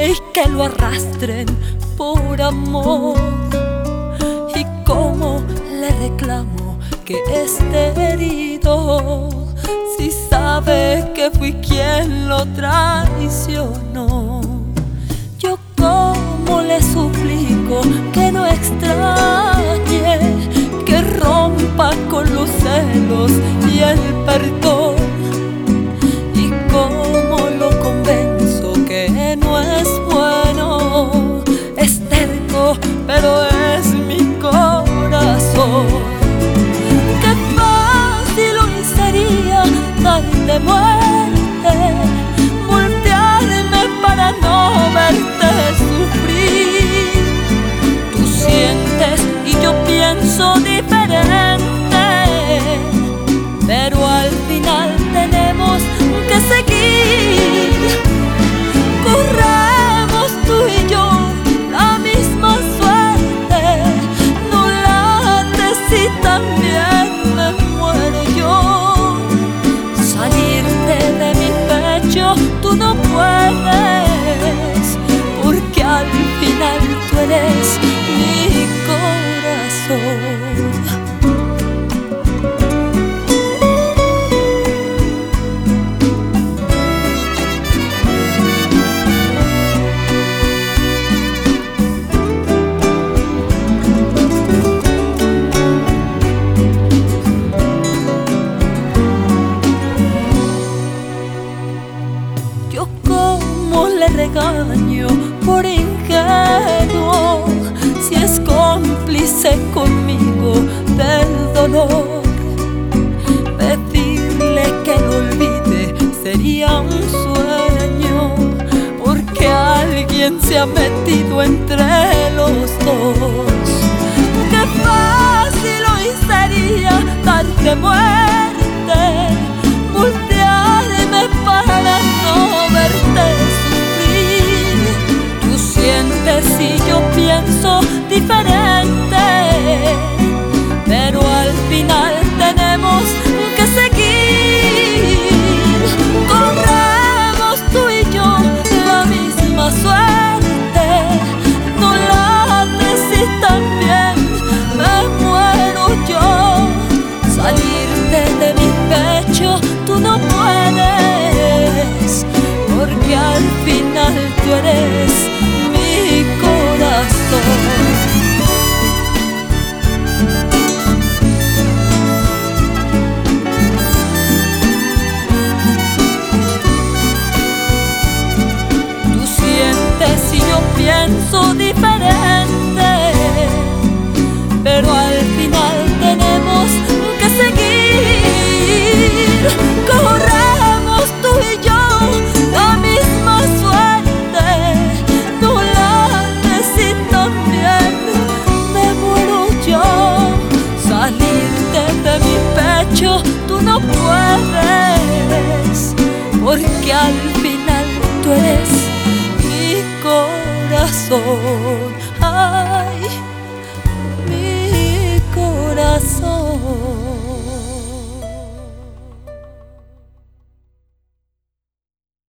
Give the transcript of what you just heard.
y que lo arrastren por amor. Y cómo le reclamo que esté herido si sabe que fui quien lo traicionó. Yo cómo le suplico que no extrañe, que rompa con los celos y el perdón. Y cómo lo convenzo que no es bueno, es terco pero es mi corazón. Qué fácil hoy sería darte muerte, voltearme para no verte sufrir. Tú sientes y yo pienso diferente, pero al final tenemos que seguir. Corremos tú y yo la misma suerte, no lates y también me muero yo. Salirte de mi pecho tú no puedes, porque al final tú eres mi corazón. Yo cómo le regaño por ingenuo, si es cómplice conmigo del dolor. Pedirle que lo olvide sería un sueño, porque alguien se ha metido entre los dos. Qué fácil hoy sería darte muerte, voltearme para no verte sufrir. Tú sientes y yo pienso diferente, pero al final tenemos que seguir. Corremos tú y yo la misma suerte, no lates y también me muero yo. Salirte de mi pecho tú no puedes, porque al final tú eres mi corazón. Tú sientes y yo pienso diferente, pero al final tenemos que seguir. Corremos tú y yo la misma suerte, no lates y también me muero yo. Salirte de mi pecho tú no puedes, porque al final tú eres mi corazón.